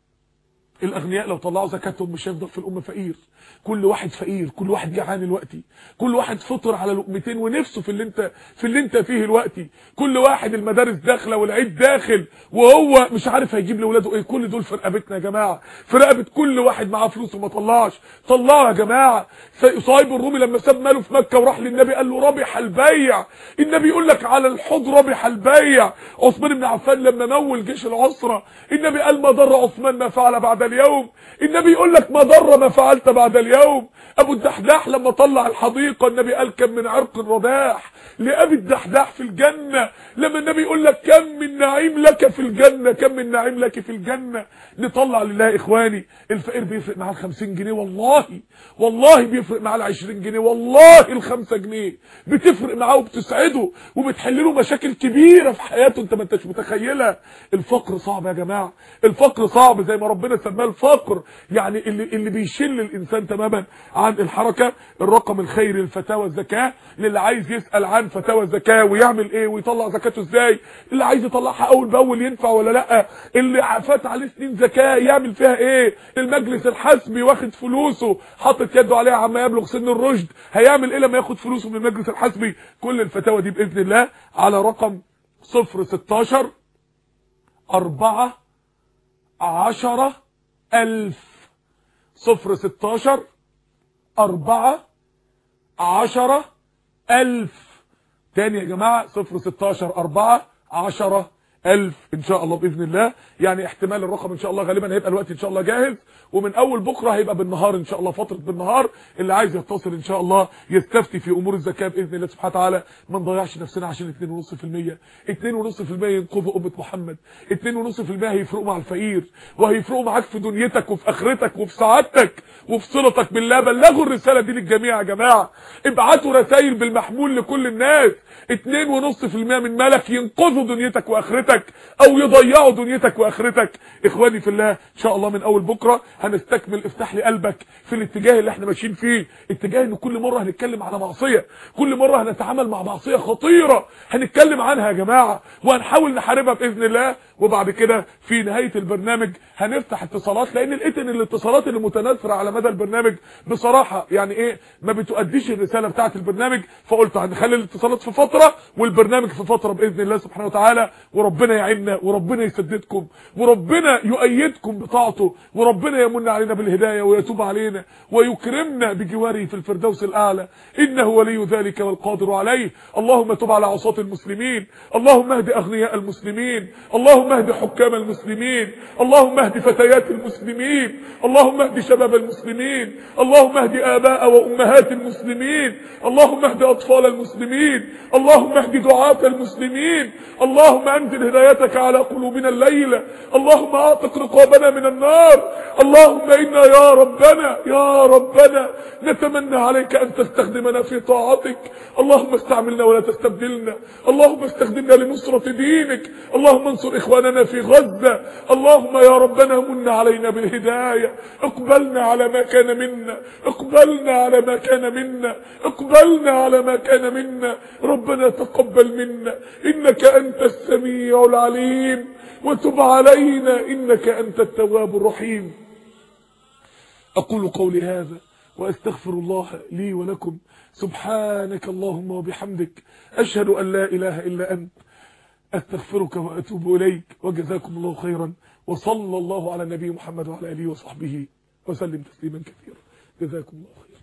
الاغنياء لو طلعوا زكاتهم مش هيفضل في الامه فقير، كل واحد فقير، كل واحد جعان دلوقتي، كل واحد فطر على لقمتين ونفسه في اللي انت في اللي انت فيه دلوقتي، كل واحد المدارس داخله والعيد داخل وهو مش عارف هيجيب لاولاده ايه. كل دول في رقبتنا يا جماعه، في رقبه كل واحد معاه فلوس وما طلعش. طلعوا يا جماعه. صهيب الرومي لما ساب ماله في مكه وراح للنبي قال له ربح البيع، النبي يقول لك على الحوض ربح البيع. عثمان بن عفان لما مول جيش العسره النبي قال ما ضر عثمان ما فعل بعد اليوم، النبي يقول لك ما ضر ما فعلت بعد اليوم. ابو الدحداح لما طلع الحديقه النبي قال كم من عرق رداح لأبي الدحداح في الجنة. لما النبي يقول لك كم من نعيم لك في الجنة، كم من نعيم لك في الجنة. نطلع لله إخواني. الفقير بيفرق معاه الخمسين جنيه، والله والله بيفرق معاه العشرين جنيه، والله الخمسة جنيه بتفرق معاه وبتسعده وبتحل له مشاكل كبيرة في حياته انت ما انتش متخيلها. الفقر صعب يا جماعة، الفقر صعب زي ما ربنا سماه الفقر، يعني اللي اللي بيشل الانسان تماما عن الحركة. الرقم الخيري للفتاوى الزكاة للي عايز يسأل عن فتاوى الزكاة ويعمل ايه ويطلع زكاته ازاي، اللي عايز يطلعها اول باول ينفع ولا لا، اللي فات عليه سنين زكاة يعمل فيها ايه، المجلس الحسبي واخد فلوسه حاطط يده عليها عما يبلغ سن الرشد هيعمل ايه لما ياخد فلوسه من المجلس الحسبي. كل الفتاوى دي باذن الله على رقم صفر ستاشر أربعة عشرة ألف. صفر ستاشر أربعة عشرة ألف. تاني يا جماعة صفر ستاشر أربعة عشرة ألف ان شاء الله باذن الله. يعني احتمال الرقم ان شاء الله غالبا هيبقى الوقت ان شاء الله جاهز، ومن اول بكره هيبقى بالنهار ان شاء الله، فتره بالنهار. اللي عايز يتصل ان شاء الله يستفتي في امور الزكاه باذن الله سبحانه وتعالى. ما نضيعش نفسنا عشان اتنين ونص في المية. اتنين ونص في المية ينقذوا امه محمد، اتنين ونص في المية هيفرقوا مع الفقير وهيفرقوا معاك في دنيتك وفي اخرتك وفي سعادتك وفي صلتك بالله. بلغوا الرساله دي للجميع يا جماعه، ابعتوا رسائل بالمحمول لكل الناس. اتنين ونص في المية من مالك ينقذوا دنيتك واخرتك او يضيعوا دنيتك واخرتك. اخواني في الله ان شاء الله من اول بكره هنستكمل افتح لي قلبك في الاتجاه اللي احنا ماشيين فيه، اتجاه ان كل مره هنتكلم على معصيه، كل مره هنتعامل مع معصيه خطيره هنتكلم عنها يا جماعه وهنحاول نحاربها باذن الله. وبعد كده في نهايه البرنامج هنفتح اتصالات، لان لقيت ان الاتصالات اللي متناثره على مدى البرنامج بصراحه يعني ايه ما بتؤديش الرساله بتاعه البرنامج، فقلت هنخلي الاتصالات في فتره والبرنامج في فتره باذن الله سبحانه وتعالى. وربنا يعيننا وربنا يسددكم وربنا يؤيدكم بطاعته وربنا يمن علينا بالهدايه ويتوب علينا ويكرمنا بجواره في الفردوس الاعلى، انه ولي ذلك والقادر عليه. اللهم تب على عصاة المسلمين، اللهم اهد اغنياء المسلمين، اللهم اهد حكام المسلمين، اللهم اهد فتيات المسلمين، اللهم اهد شباب المسلمين، اللهم اهد اباء وامهات المسلمين، اللهم اهد اطفال المسلمين، اللهم اهد دعاة المسلمين، اللهم انزل هدايتك على قلوبنا الليله، اللهم اعتق رقابنا من النار. اللهم انا يا ربنا يا ربنا نتمنى عليك ان تستخدمنا في طاعتك، اللهم استعملنا ولا تستبدلنا، اللهم استخدمنا لنصرة دينك، اللهم انصر اخواننا في غزة، اللهم يا ربنا من علينا بالهداية، اقبلنا على ما كان منا، اقبلنا على ما كان منا، اقبلنا على ما كان منا، ربنا تقبل منا انك انت السميع العليم، وتب علينا انك انت التواب الرحيم. اقول قولي هذا واستغفر الله لي ولكم، سبحانك اللهم وبحمدك، اشهد ان لا اله الا انت، استغفرك واتوب اليك، وجزاكم الله خيرا، وصلى الله على النبي محمد وعلى اله وصحبه وسلم تسليما كثيرا. جزاكم الله خيرا.